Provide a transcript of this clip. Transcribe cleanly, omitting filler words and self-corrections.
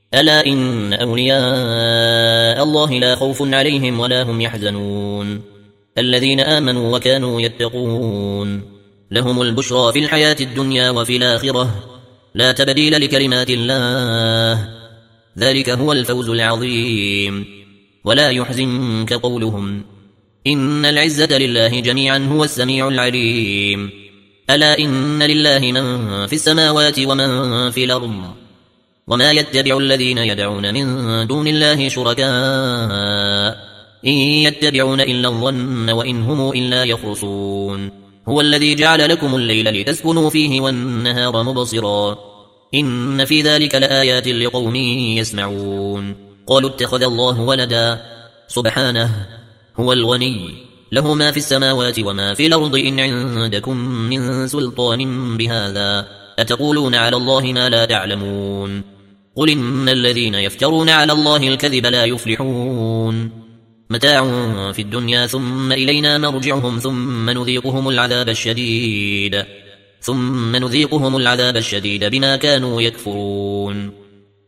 ألا إن أولياء الله لا خوف عليهم ولا هم يحزنون الذين آمنوا وكانوا يتقون لهم البشرى في الحياة الدنيا وفي الآخرة لا تبديل لكلمات الله ذلك هو الفوز العظيم ولا يحزنك قولهم إن العزة لله جميعا هو السميع العليم ألا إن لله من في السماوات ومن في الأرض وما يتبع الذين يدعون من دون الله شركاء إن يتبعون إلا الظن وإن هم إلا يخرصون هو الذي جعل لكم الليل لتسكنوا فيه والنهار مبصرا إن في ذلك لآيات لقوم يسمعون قالوا اتخذ الله ولدا سبحانه هو الغني له ما في السماوات وما في الأرض إن عندكم من سلطان بهذا أتقولون على الله ما لا تعلمون قل إن الذين يفترون على الله الكذب لا يفلحون متاع في الدنيا ثم إلينا مرجعهم ثم نذيقهم العذاب الشديد بما كانوا يكفرون